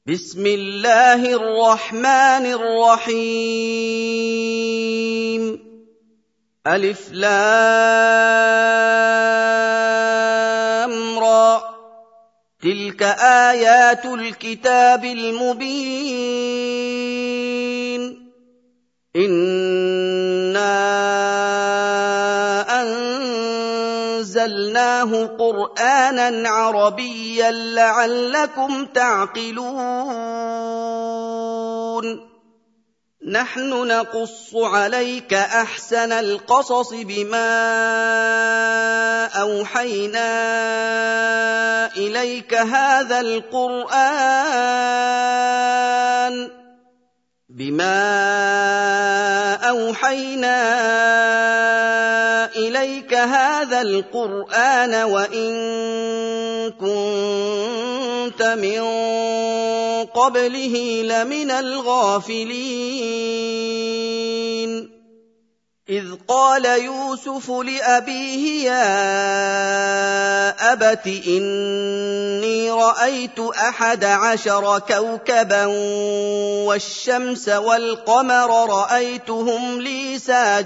بسم الله الرحمن الرحيم ألف لام را تلك آيات الكتاب المبين إنا أنزلناه قرآنا عربيا لعلكم تعقلون نحن نقص عليك أحسن القصص بما أوحينا إليك هذا القرآن وإن كنت من قبله لمن الغافلين إذ قال يوسف لأبيه يا أبت إني رأيت 11 كوكبا والشمس والقمر رأيتهم لي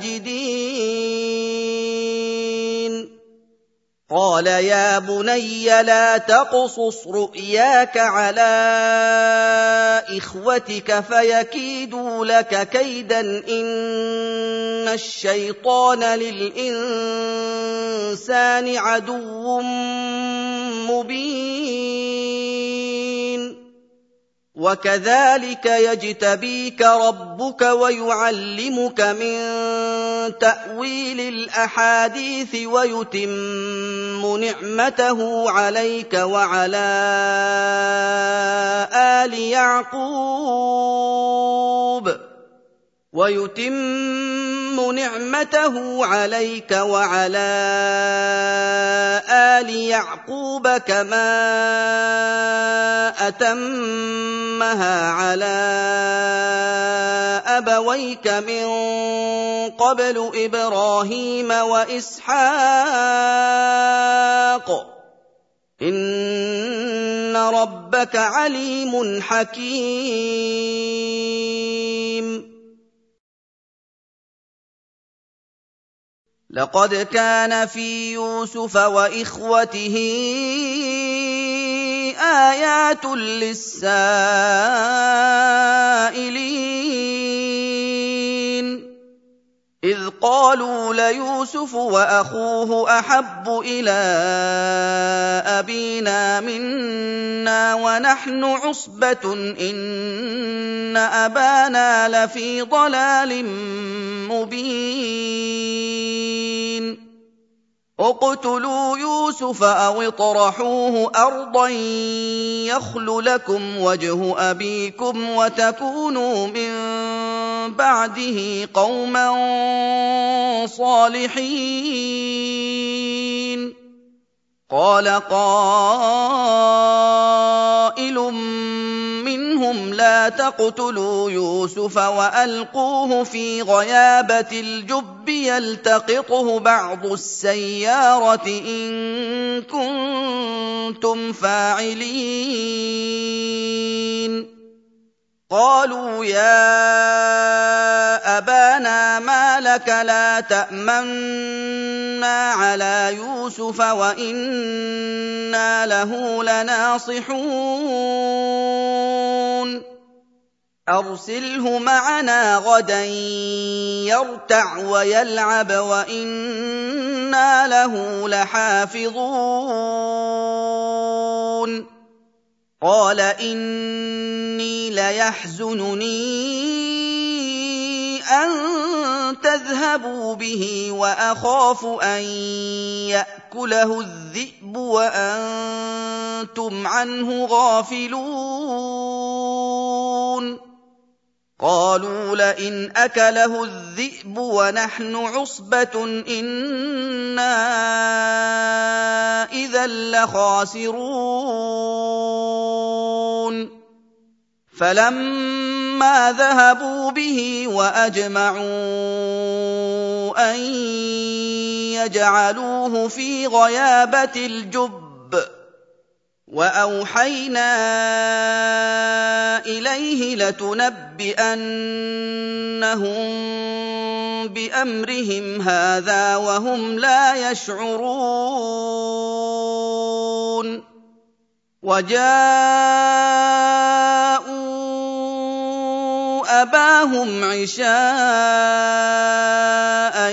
ساجدين قال يا بني لا تقصص رؤياك على إخوتك فيكيدوا لك كيدا إن الشيطان للإنسان عدو مبين وكذلك يجتبيك ربك ويعلمك من تأويل الأحاديث ويتم نعمته عليك وعلى آل يعقوب كما أتمها على أبويك من قبل إبراهيم وإسحاق إن ربك عليم حكيم لقد كان في يوسف وإخوته آيات للسائلين إذ قالوا ليوسف وأخوه أحب إلى أبينا منا ونحن عصبة إن أبانا لفي ضلال مبين اقتلوا يوسف أو اطرحوه أرضا يخل لكم وجه أبيكم وتكونوا من بعده قوما صالحين قال قائل منهم لا تقتلوا يوسف وألقوه في غيابة الجب يلتقطه بعض السيارة إن كنتم فاعلين قالوا يا أبانا ما لك لا تأمنا على يوسف وإنا له لناصحون أرسله معنا غدا يرتع ويلعب وإنا له لحافظون قال إني ليحزنني أن تذهبوا به وأخاف أن يأكله الذئب وأنتم عنه غافلون قالوا لئن أكله الذئب ونحن عصبة إنا إذا لخاسرون فلما ذهبوا به وأجمعوا أن يجعلوه في غيابة الجب وأوحينا إِلَيْهِ لَتُنَبِّئَنَّهُم بِأَمْرِهِمْ هَٰذَا وَهُمْ لَا يَشْعُرُونَ وَجَاءُوا أَبَاهُمْ عِشَاءً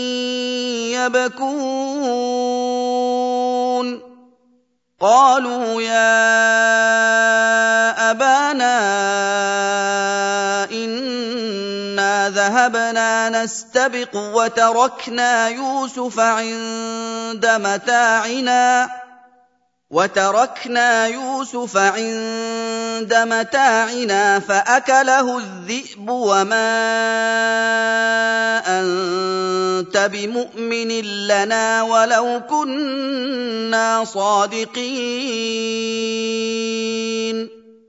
يَبْكُونَ قَالُوا يَا أَبَانَا إِنَّا ذَهَبْنَا نَسْتَبِقُ وَتَرَكْنَا يُوسُفَ عِندَ مَتَاعِنَا فَأَكَلَهُ الذِّئْبُ وَمَا أَنتَ بِمُؤْمِنٍ لَّنَا وَلَوْ كُنَّا صَادِقِينَ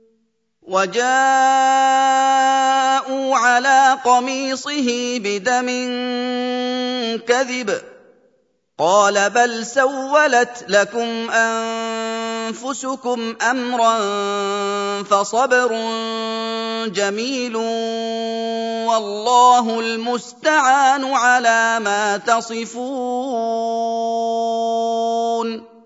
وَجَاءُوا عَلَىٰ قَمِيصِهِ بِدَمٍ كَذِبٍ قَالَ بَلْ سَوَّلَتْ لَكُمْ أَنفُسُكُمْ أَمْرًا فَصَبْرٌ جَمِيلٌ وَاللَّهُ الْمُسْتَعَانُ عَلَىٰ مَا تَصِفُونَ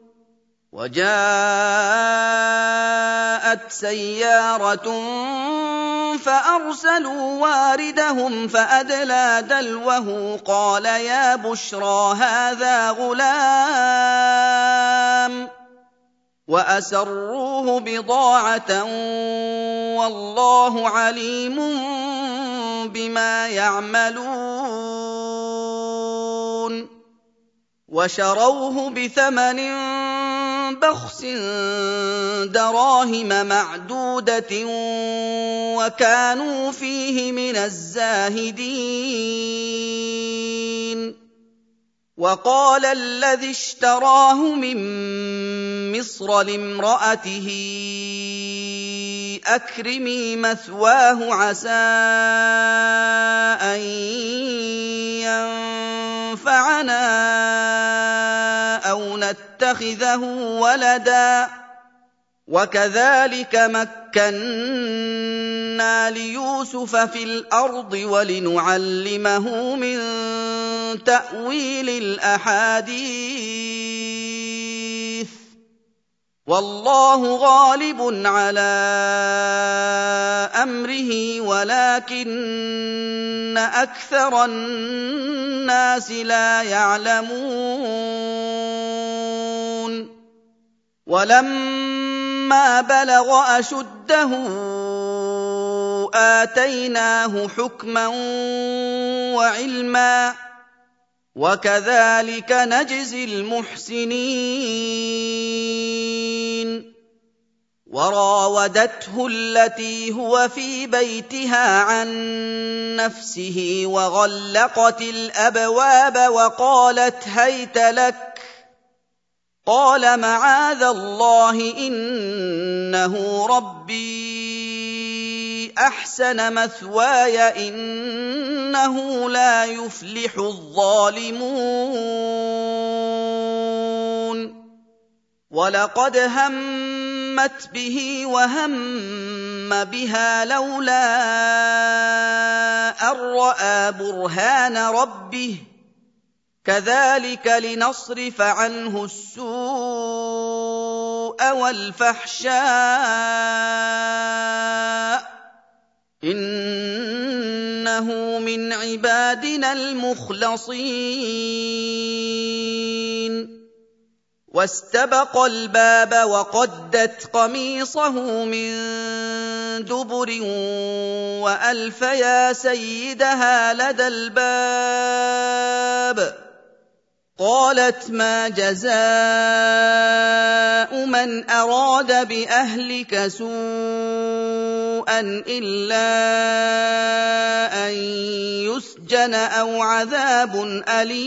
وَجَاءَتْ سَيَّارَةٌ فَأَرْسَلُوا وَارِدَهُمْ فَأَدْلَىٰ دَلْوَهُ قَالَ يَا بُشْرَىٰ هَٰذَا غُلَامٌ وَأَسَرُّوهُ بِضَاعَةً وَاللَّهُ عَلِيمٌ بِمَا يَعْمَلُونَ وَشَرَوْهُ بِثَمَنٍ بَخْسٍ دَرَاهِمَ مَعْدُودَةٍ وَكَانُوا فِيهِ مِنَ الزَّاهِدِينَ وَقَالَ الَّذِي اشْتَرَاهُ مِن مِّصْرَ لِامْرَأَتِهِ أَكْرِمِي مَثْوَاهُ عَسَىٰ أَن يَنفَعَنَا أَوْ نَتَّخِذَهُ وَلَدًا وَكَذَٰلِكَ مَكَّنَّا لِيُوسُفَ فِي الْأَرْضِ وَلِنُعَلِّمَهُ مِن تَأْوِيلِ الْأَحَادِيثِ وَاللَّهُ غَالِبٌ عَلَىٰ أَمْرِهِ وَلَٰكِنَّ أَكْثَرَ النَّاسِ لَا يَعْلَمُونَ وَلَمَّا بَلَغَ أَشُدَّهُ آتَيْنَاهُ حُكْمًا وَعِلْمًا وَكَذَٰلِكَ نَجْزِي الْمُحْسِنِينَ وَرَاوَدَتْهُ الَّتِي هُوَ فِي بَيْتِهَا عَن نَّفْسِهِ وَغَلَّقَتِ الْأَبْوَابَ وَقَالَتْ هَيْتَ لَكَ قَالَ مَعَاذَ اللَّهِ إِنَّهُ رَبِّي أَحْسَنَ مَثْوَايَ إِنَّهُ لَا يُفْلِحُ الظَّالِمُونَ وَلَقَدْ هَمَّتْ بِهِ وَهَمَّ بِهَا لَوْلَا أَن رَّأَىٰ بُرْهَانَ رَبِّهِ كَذَٰلِكَ لِنَصْرِفَ عَنْهُ السُّوءَ وَالْفَحْشَاءَ ۚ إِنَّهُ مِنْ عِبَادِنَا الْمُخْلَصِينَ وَاسْتَبَقَ الْبَابَ وَقَدَّتْ قَمِيصَهُ مِن دُبُرٍ وَأَلْفَ يَا سَيِّدَهَا لَدَى الْبَابِ قَالَتْ مَا جَزَاءُ مَنْ أَرَادَ بِأَهْلِكَ سُوءًا إِلَّا أَن يُسْجَنَ أَوْ عَذَابٌ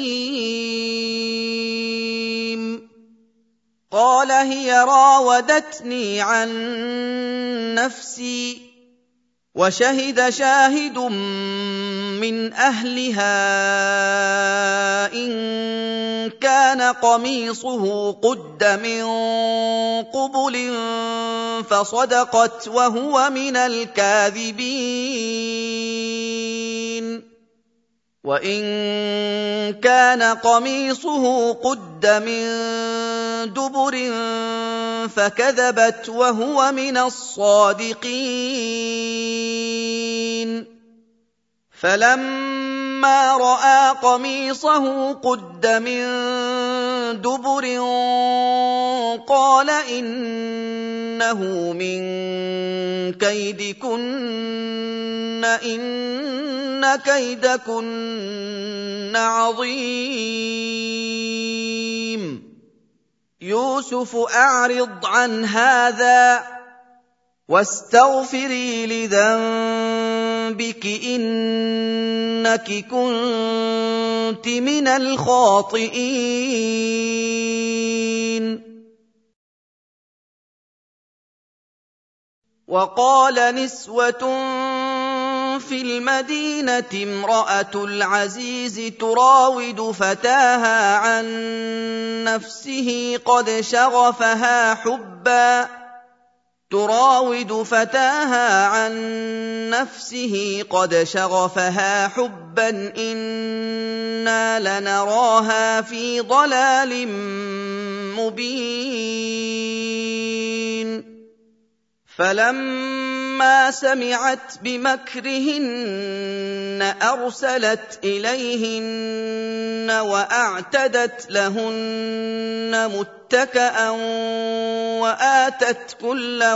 أَلِيمٌ قَالَ هِيَ رَاوَدَتْنِي عَن نَّفْسِي وشهد شاهد من أهلها إن كان قميصه قد من قبل فصدقت وهو من الكاذبين وإن كان قميصه قد من دبر فكذبت وهو من الصادقين فلما رأى قميصه قد من دبر قال إنه من كيدكن إن كيدكن عظيم يوسف أعرض عن هذا واستغفري لذنبك إنك كنت من الخاطئين وقال نسوة في المدينة امرأة العزيز تراود فتاها عن نفسه قد شغفها حبا إنا لنراها في ضلال مبين فلما سمعت بمكرهن أرسلت إليهن وأعتدت لهن متكأ وآتت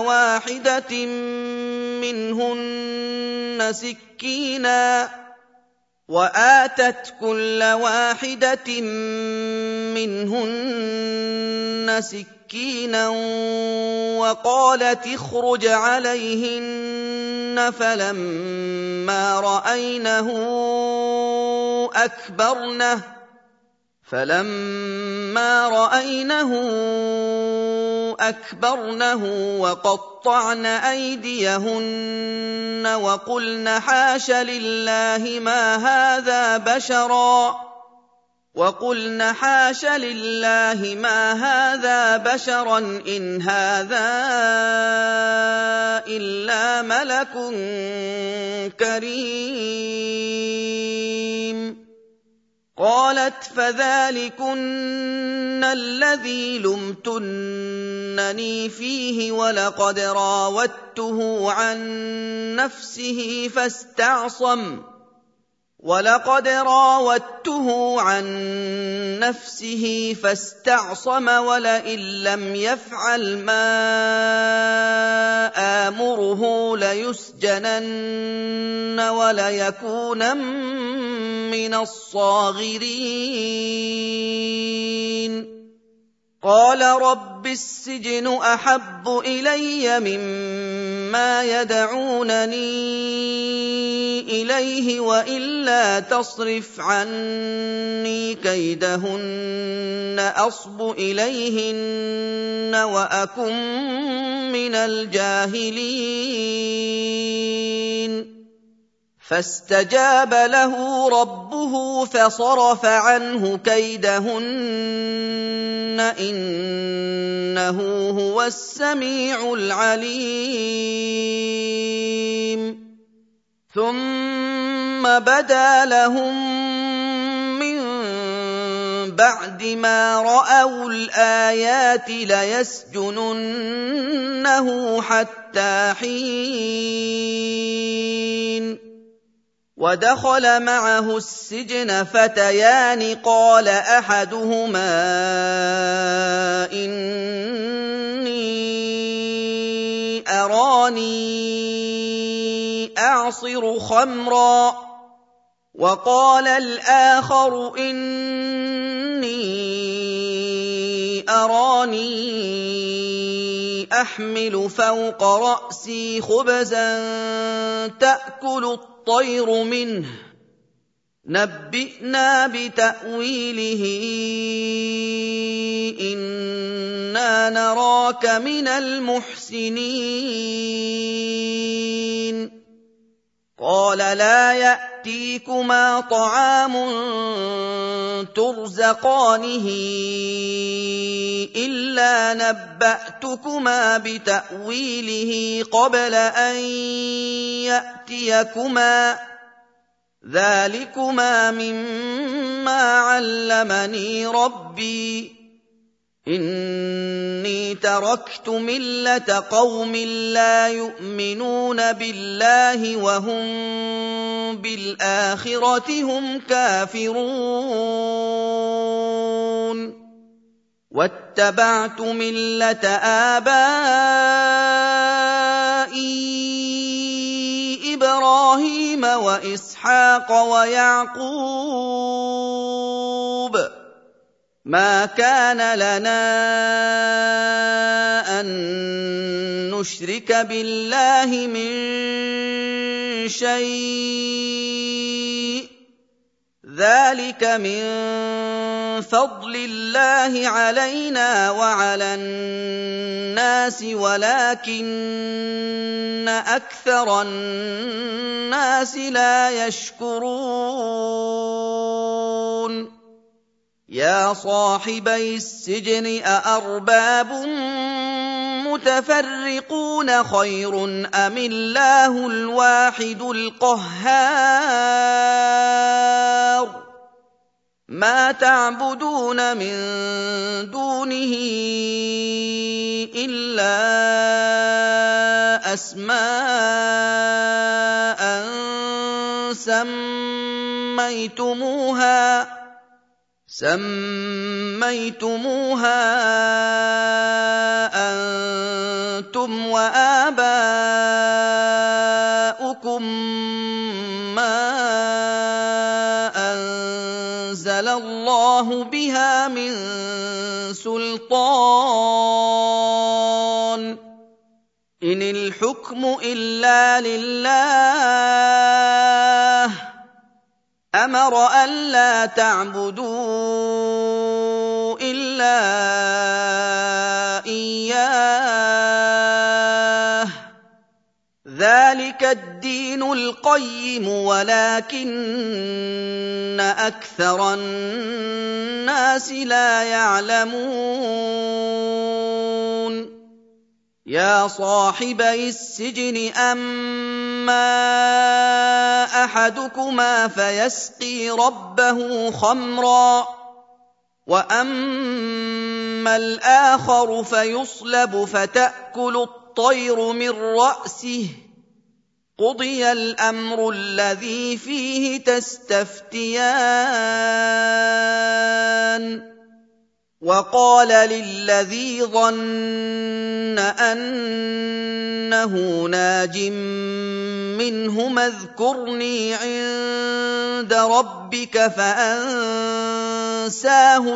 كل واحدة منهن سكينا وقالت اخرج عليهن فلما رأينه أكبرنه وقطعن أيديهن وقلن حاش لله ما هذا بشرا إن هذا إلا ملك كريم قالت فذلكن الذي لمتنني فيه ولقد راودته عن نفسه فاستعصم ولئن لم يفعل ما آمره ليسجنن وليكونا من الصاغرين قال رب السجن أحب إلي مما يدعونني إليه وإلا تصرف عني كيدهن أصب إليهن وأكن من الجاهلين فاستجاب له ربه فصرف عنه كيدهن إنه هو السميع العليم ثم بدا لهم من بعد ما رأوا الآيات ليسجننه حتى حين ودخل معه السجن فتيان قال أحدهما إني أراني أعصر خمرا وقال الآخر إني أراني أحمل فوق رأسي خبزا تأكل الطير منه نبئنا بتأويله إنا نراك من المحسنين قال لا يأتيكما طعام ترزقانه إلا نبأتكما بتأويله قبل أن يأتيكما ذلكما مما علمني ربي إني تركت ملة قوم لا يؤمنون بالله وهم بالآخرة هم كافرون واتبعت ملة آبائي إبراهيم وإسحاق ويعقوب ما كان لنا أن نشرك بالله من شيء ذلك من فضل الله علينا وعلى الناس ولكن أكثر الناس لا يشكرون يا صاحبي السجن أأرباب متفرقون خير أم الله الواحد القهار ما تعبدون من دونه إلا أسماء سميتموها أنتم وآباؤكم ما أنزل الله بها من سلطان إن الحكم إلا لله أمر ألا تعبدوا إلا إياه ذلك الدين القيم ولكن أكثر الناس لا يعلمون يا صاحبي السجن أما أحدكما فيسقي ربه خمرا وأما الآخر فيصلب فتأكل الطير من رأسه قضي الأمر الذي فيه تستفتيان وقال للذي ظن أنه ناج منهما اذكرني عند ربك فأنساه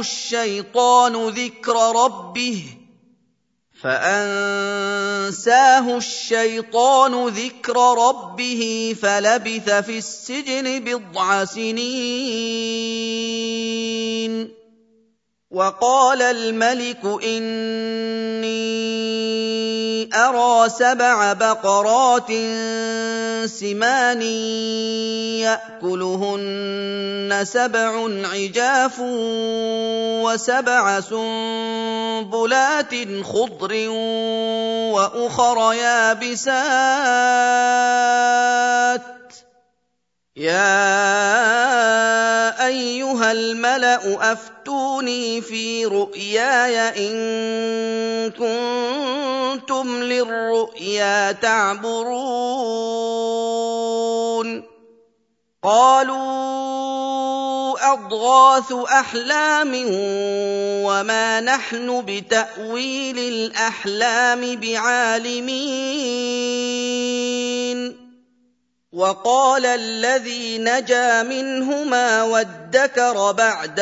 الشيطان ذكر ربه فلبث في السجن بضع سنين وقال الملك إني أرى 7 بقرات سمان يأكلهن 7 عجاف و7 سنبلات خضر وأخر يابسات يا أيها الملأ أفتوني في رؤياي إن كنتم للرؤيا تعبرون قالوا أضغاث أحلام وما نحن بتأويل الأحلام بعالمين وقال الذي نجا منهما وادكر بعد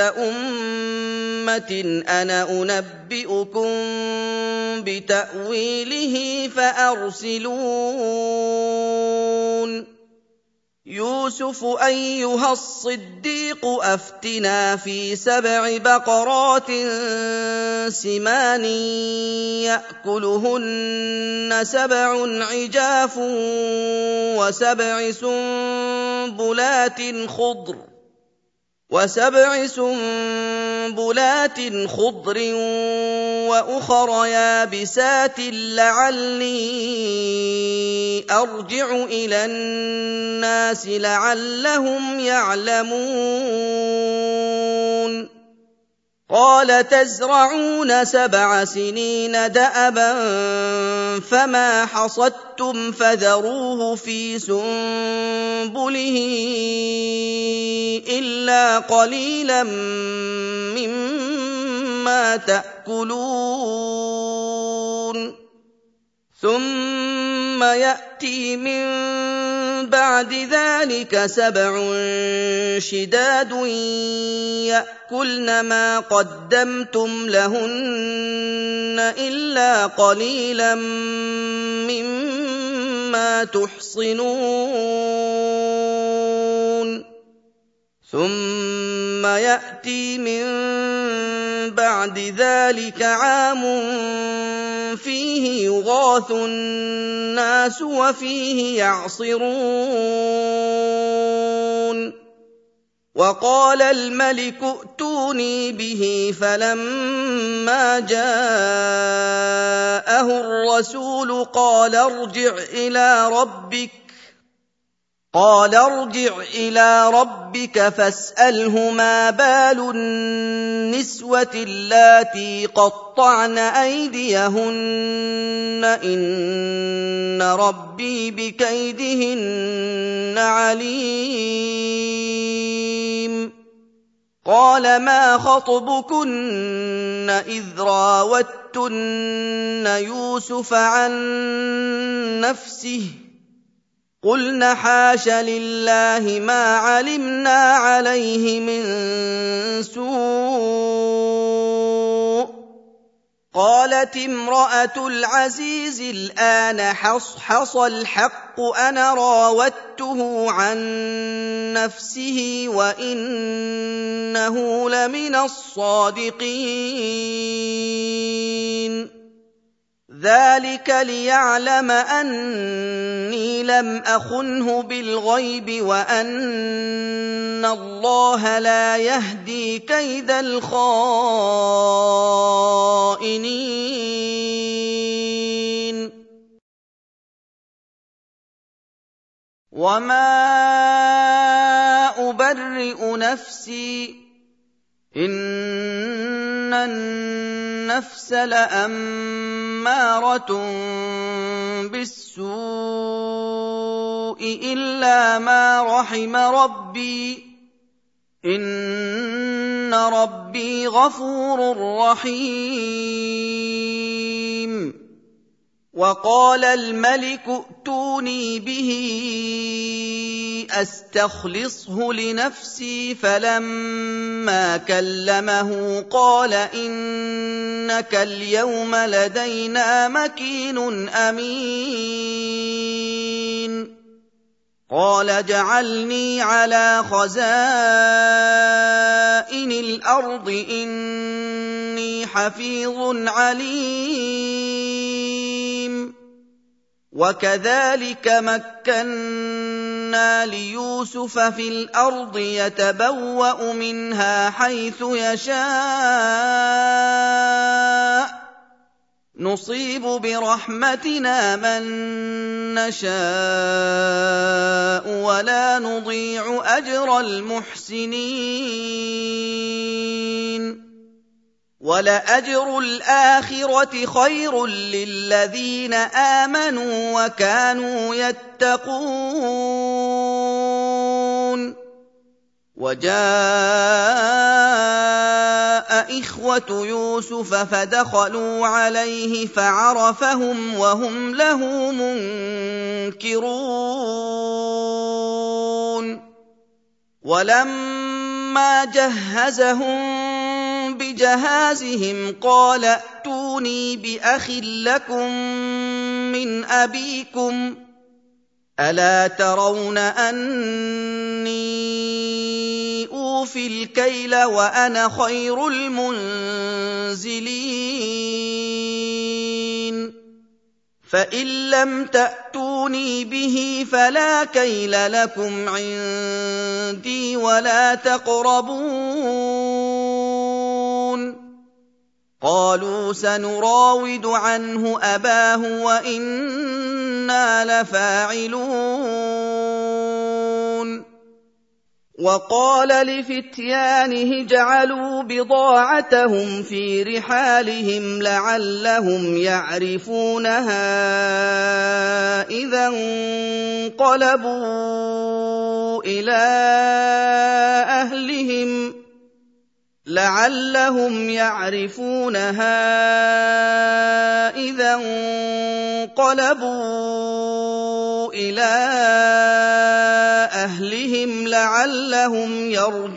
أمة أنا أنبئكم بتأويله فأرسلون يوسف أيها الصديق الصديق أفتنا في 7 بقرات سمان يأكلهن 7 عجاف وسبع سنبلات خضر وأخر يابسات لعلي أرجع إلى الناس لعلهم يعلمون قال تزرعون 7 سنين دأبا فما حصدتم فذروه في سنبله إلا قليلا مما تأكلون ثم يأتي من بعد ذلك 7 شداد يأكلن ما قدمتم لهن إلا قليلا مما تحصنون ثم يأتي من بعد ذلك عام فيه يغاث الناس وفيه يعصرون وقال الملك ائتوني به فلما جاءه الرسول قال ارجع إلى ربك فاسأله ما بال النسوة اللاتي قطعن أيديهن إن ربي بكيدهن عليم قال ما خطبكن إذ راوتن يوسف عن نفسه قلن حاش لله ما علمنا عليه من سوء قالت امرأة العزيز الآن حصحص الحق أنا راودته عن نفسه وإنه لمن الصادقين ذلك ليعلم أني لم أخنه بالغيب وأن الله لا يهدي كيد الخائنين وما أبرئ نفسي إن النفس لأمارة بالسوء إلا ما رحم ربي إن ربي غفور رحيم وقال الملك ائتوني به أستخلصه لنفسي فلما كلمه قال إنك اليوم لدينا مكين أمين قال اجعلني على خزائن الأرض إني حفيظ عليم وكذلك مكنا ليوسف في الأرض يتبوأ منها حيث يشاء نصيب برحمتنا من نشاء ولا نضيع أجر المحسنين ولأجر الآخرة خير للذين آمنوا وكانوا يتقون وجاء إخوة يوسف فدخلوا عليه فعرفهم وهم له منكرون ولما جهزهم بجهازهم قال ائتوني بأخ لكم من أبيكم ألا ترون أني أوفي الكيل وأنا خير المنزلين فإن لم تأتوني به فلا كيل لكم عندي ولا تقربون قالوا سنراود عنه أباه وإنا لفاعلون وقال لفتيانه اجعلوا بضاعتهم في رحالهم لعلهم يعرفونها إذا انقلبوا إلى أهلهم لعلهم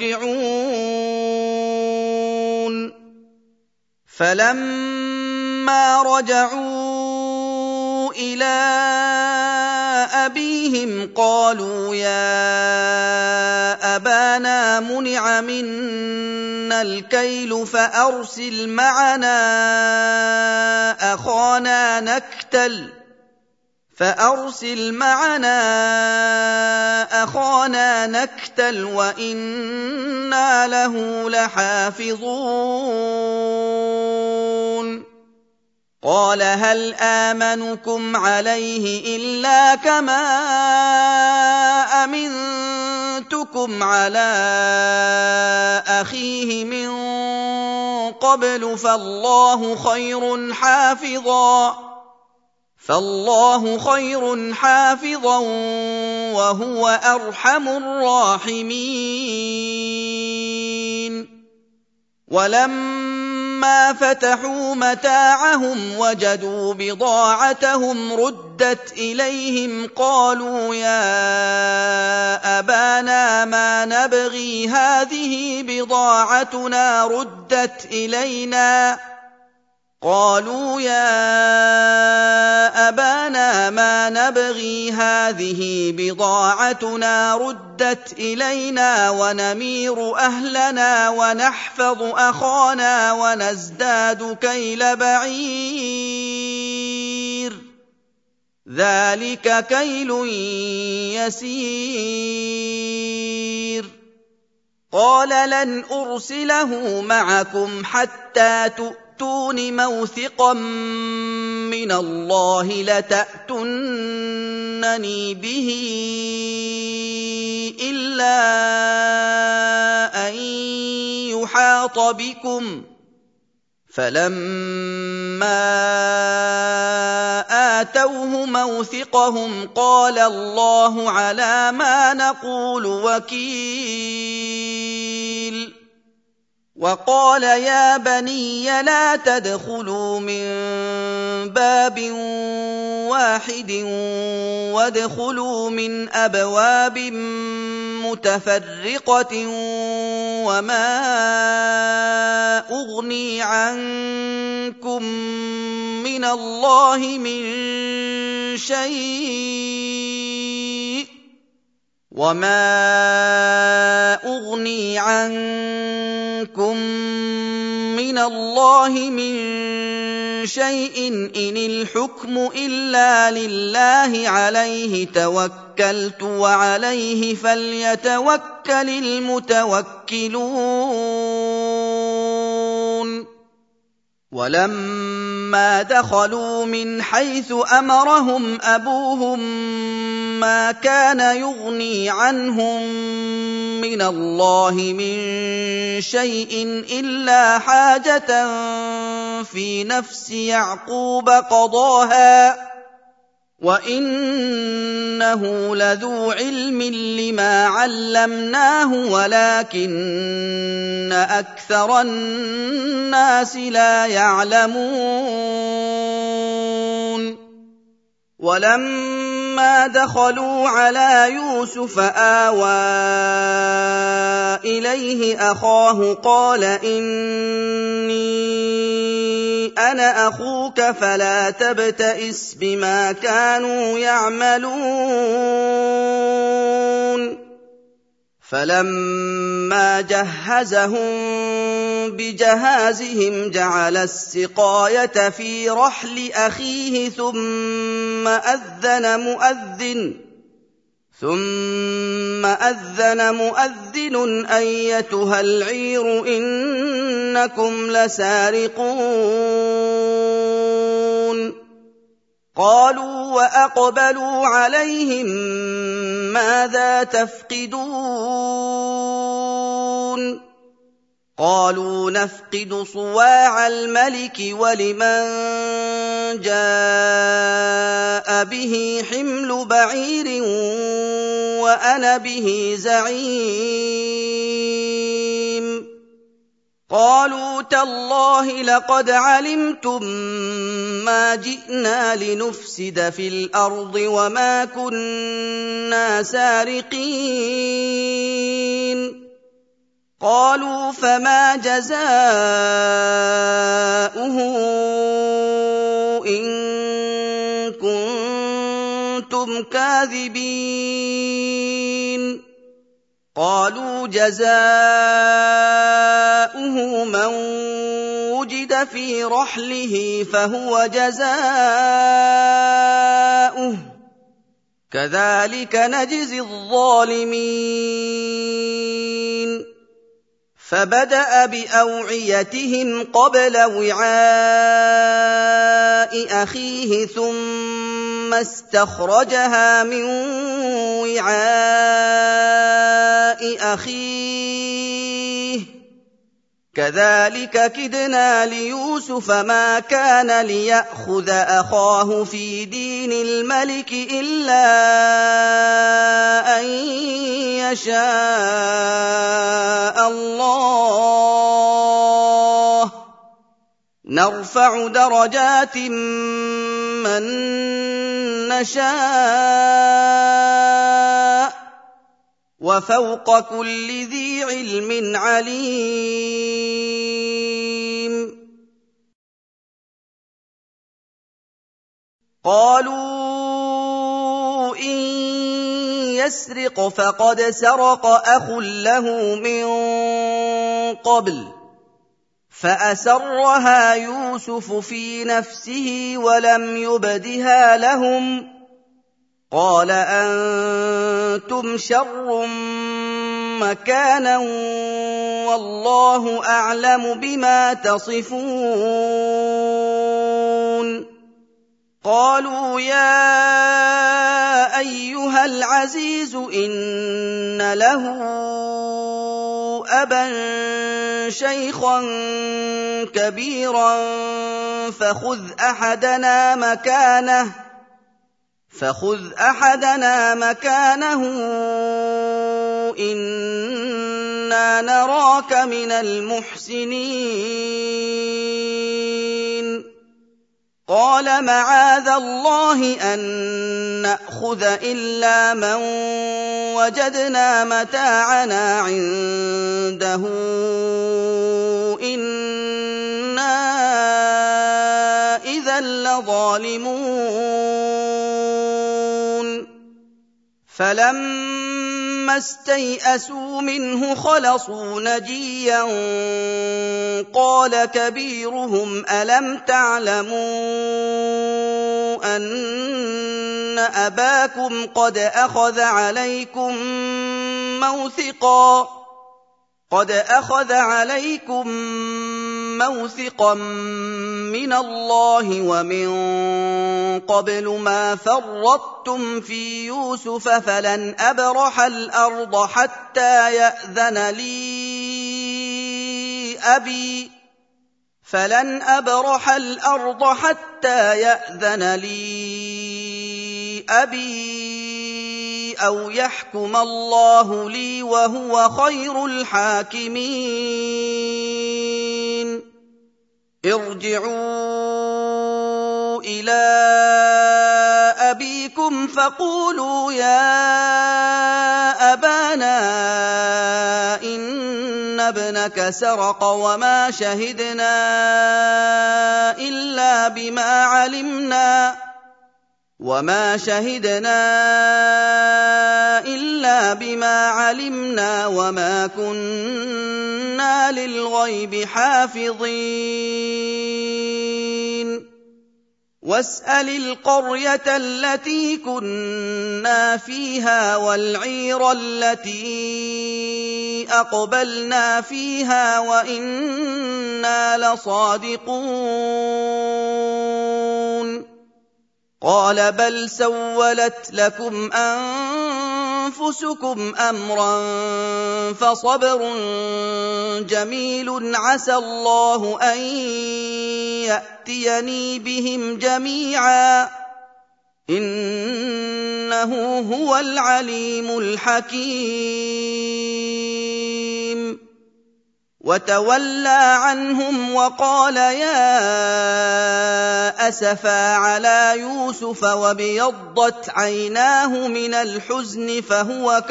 يرجعون فلما رجعوا إلى أبيهم قالوا يا أبانا منع منا الكيل فأرسل معنا أخانا نكتل وإنا له لحافظون قال هل آمنكم عليه إلا كما أمنتكم على أخيه من قبل فالله خير حافظا وهو أرحم الراحمين ولما فتحوا متاعهم وجدوا بضاعتهم ردت إليهم قالوا يا أبانا ما نبغي هذه بضاعتنا ردت إلينا ونمير أهلنا ونحفظ أخانا ونزداد كيل بعير ذلك كيل يسير قال لن أرسله معكم حتى تؤتون موثقا من الله لتأتونني به إلا أن يحاط بكم فلما آتوه موثقهم قال الله على ما نقول وكيل وقال يا بني لا تدخلوا من باب واحد وادخلوا من أبواب متفرقة وما أغني عنكم من الله من شيء إن الحكم إلا لله عليه توكلت وعليه فليتوكل المتوكلون ولما دخلوا من حيث أمرهم أبوهم ما كان يغني عنهم من الله من شيء إلا حاجة في نفس يعقوب قضاها وإنه لذو علم لما علمناه ولكن أكثر الناس لا يعلمون ولما دخلوا على يوسف آوى إليه أخاه قال إني أنا أخوك فلا تبتئس بما كانوا يعملون فلما جهزهم بجهازهم جعل السقاية في رحل أخيه ثم أذن مؤذن أيتها العير إنكم لسارقون قالوا وأقبلوا عليهم ماذا تفقدون قالوا نفقد صواع الملك ولمن جاء به حمل بعير وأنا به زعيم قالوا تالله لقد علمتم ما جئنا لنفسد في الأرض وما كنا سارقين قالوا فما جزاؤه إن كنتم كاذبين قالوا جزاؤه من وجد في رحله فهو جزاؤه كذلك نجزي الظالمين فبدأ بأوعيتهم قبل وعاء أخيه ثم استخرجها من وعاء أخيه كذلك كدنا ليوسف ما كان ليأخذ أخاه في دين الملك إلا أن يشاء الله نرفع درجات من نشاء وفوق كل ذي علم عليم قالوا إن يسرق فقد سرق أخ له من قبل فأسرها يوسف في نفسه ولم يبدها لهم قال أنتم شر مكانا والله أعلم بما تصفون قالوا يا أيها العزيز إن له أبا شيخا كبيرا فخذ أحدنا مكانه إنا نراك من المحسنين قال معاذ الله أن نأخذ إلا من وجدنا متاعنا عنده إنا إذا لظالمون فلما استيئسوا منه خلصوا نجيا قال كبيرهم ألم تعلموا أن أباكم قد أخذ عليكم موثقا من الله ومن قبل ما فرطتم في يوسف فلن أبرح الأرض حتى يأذن لي أبي أو يحكم الله لي وهو خير الحاكمين ارجعوا إلى أبيكم فقولوا يا أبانا إن ابنك سرق وما شهدنا إلا بما علمنا وما كنا للغيب حافظين واسأل القرية التي كنا فيها والعير التي أقبلنا فيها وإنا لصادقون قال بل سولت لكم أنفسكم أمرا فصبر جميل عسى الله أن يأتيني بهم جميعا إنه هو العليم الحكيم وتولى عنهم وقال يا أسفا على يوسف وابيضت عيناه من الحزن فهو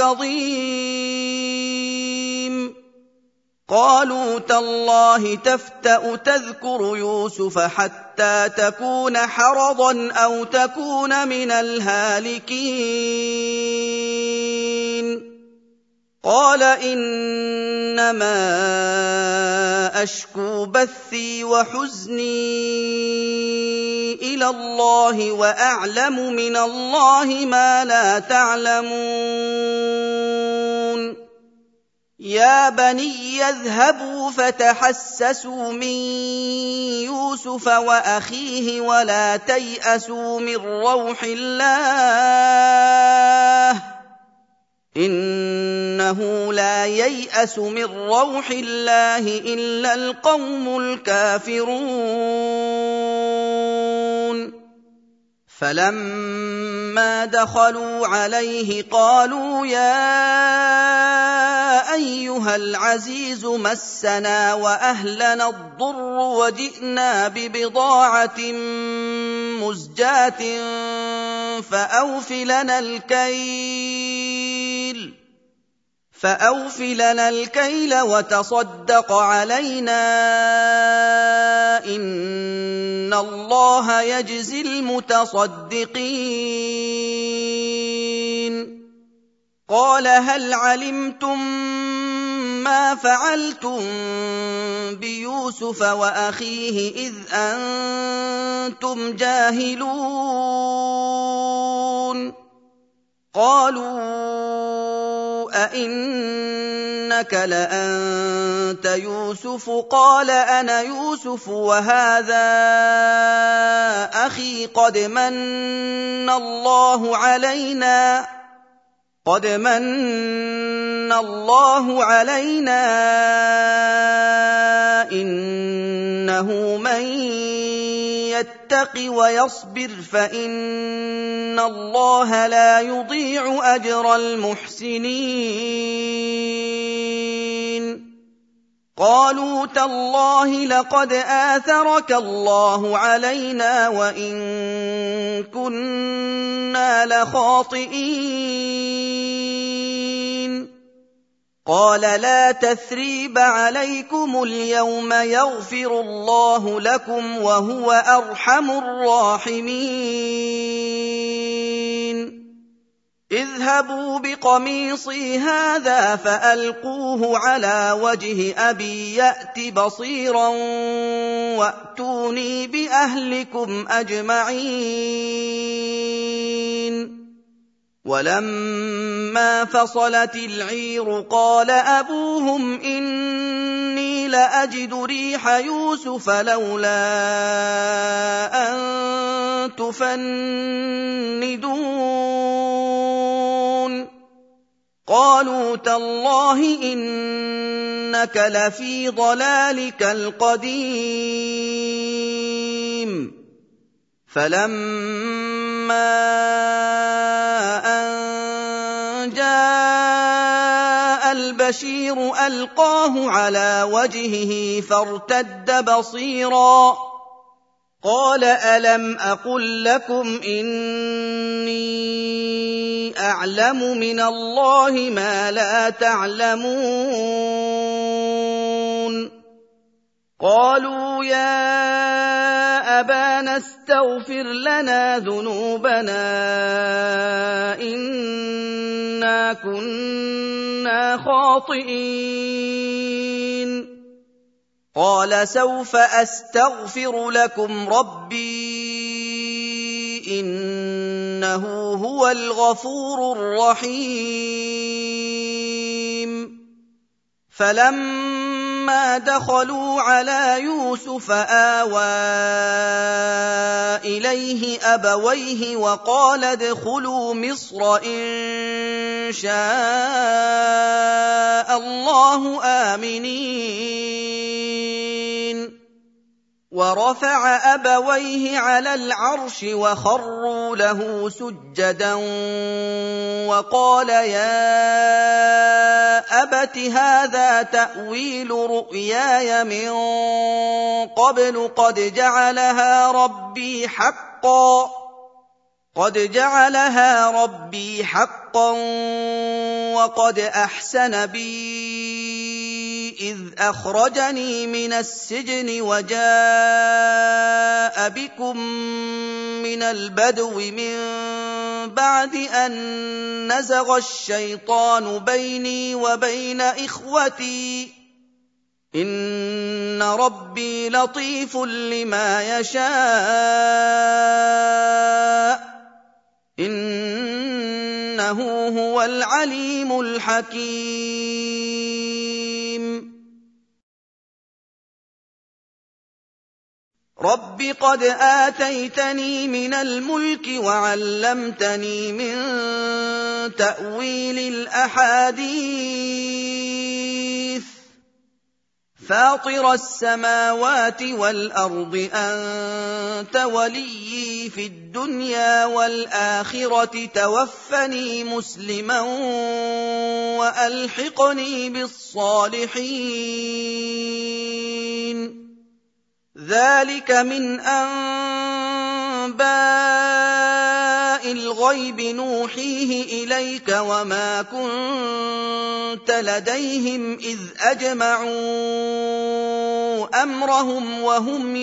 كظيم قالوا تالله تفتأ تذكر يوسف حتى تكون حرضا أو تكون من الهالكين قال إنما أشكو بثي وحزني إلى الله وأعلم من الله ما لا تعلمون يا بني اذهبوا فتحسسوا من يوسف وأخيه ولا تيأسوا من روح الله إنه لا ييأس من روح الله إلا القوم الكافرون فلما دخلوا عليه قالوا يا أيها العزيز مسنا وأهلنا الضر وجئنا ببضاعة مزجاة فأوف لنا الكيل وتصدق علينا إن الله يجزي المتصدقين قال هل علمتم ما فعلتم بيوسف وأخيه إذ أنتم جاهلون قالوا أئنك لأنت يوسف قال أنا يوسف وهذا أخي قد من الله علينا إنه من يتق ويصبر فإن الله لا يضيع أجر المحسنين قالوا تالله لقد آثرك الله علينا وإن كنا لخاطئين قال لا تثريب عليكم اليوم يغفر الله لكم وهو أرحم الراحمين اذهبوا بقميصي هذا فألقوه على وجه أبي يأت بصيرا وأتوني بأهلكم أجمعين ولما فصلت العير قال أبوهم إني لأجد ريح يوسف لولا أن تفندون قالوا تالله إنك لفي ضلالك القديم فلما أن جاء البشير ألقاه على وجهه فارتد بصيرا قال ألم أقل لكم إني أعلم من الله ما لا تعلمون قالوا يا أبانا استغفر لنا ذنوبنا إنا كنا خاطئين قال سوف أستغفر لكم ربي إنه هو الغفور الرحيم فلما دخلوا على يوسف آوى إليه أبويه وقال ادخلوا مصر إن شاء الله آمنين ورفع أبويه على العرش وخروا له سجدا وقال يا أبت هذا تأويل رؤياي من قبل قد جعلها ربي حقا وقد أحسن بي إذ أخرجني من السجن وجاء بكم من البدو من بعد أن نزغ الشيطان بيني وبين إخوتي إن ربي لطيف لما يشاء إنه هو العليم الحكيم رب قد آتيتني من الملك وعلمتني من تأويل الأحاديث فاطر السماوات والأرض أنت وليي في الدنيا والآخرة توفني مسلما وألحقني بالصالحين ذلك من أنباء الغيب نوحيه إليك وما كنت لديهم إذ أجمعوا أمرهم وهم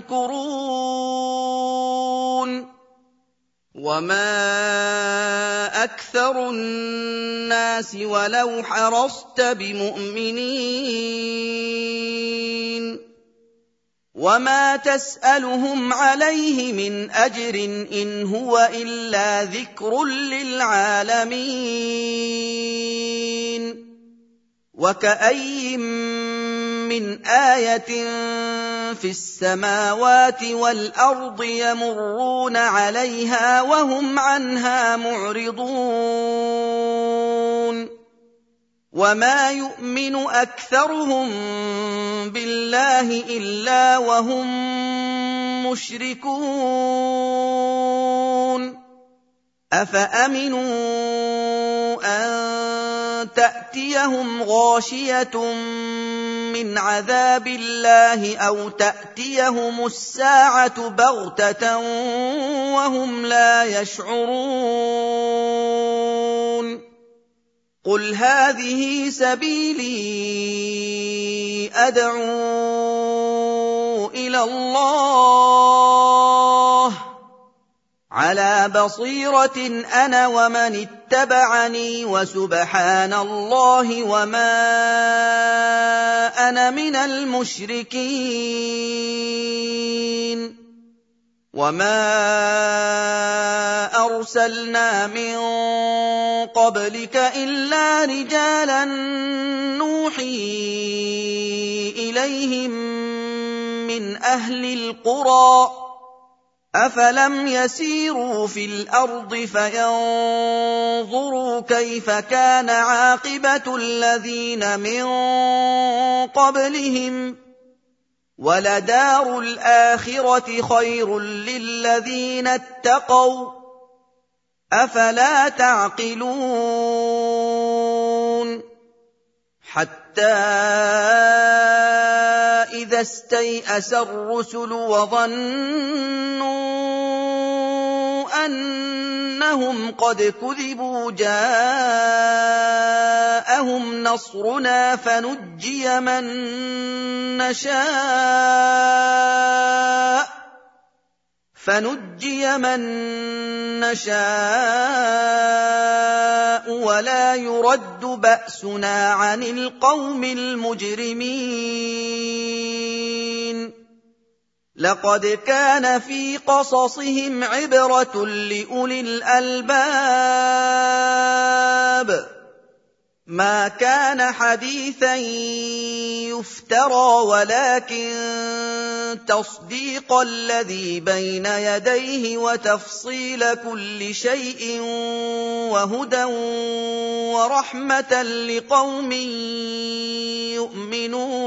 يمكرون وما أكثر الناس ولو حرصت بمؤمنين وما تسألهم عليه من أجر إن هو إلا ذكر للعالمين وكأي من آية في السماوات والأرض يمرون عليها وهم عنها معرضون وما يؤمن أكثرهم بالله إلا وهم مشركون أفأمنوا أن تأتيهم غاشية من عذاب الله أو تأتيهم الساعة بغتة وهم لا يشعرون قل هذه سبيلي أدعو إلى الله على بصيرة أنا ومن اتبعني وسبحان الله وما أنا من المشركين وما أرسلنا من قبلك إلا رجالا نوحي إليهم من أهل القرى أفلم يسيروا في الأرض فينظروا كيف كان عاقبة الذين من قبلهم ولدار الآخرة خير للذين اتقوا أفلا تعقلون حتى إذا استيأس الرسل وظنوا أنهم إنهم قد كذبوا جاءهم نصرنا فنجي من نشاء ولا يرد بأسنا عن القوم المجرمين لقد كان في قصصهم عبرة لأولي الألباب ما كان حديثا يفترى ولكن تصديق الذي بين يديه وتفصيل كل شيء وهدى ورحمة لقوم يؤمنون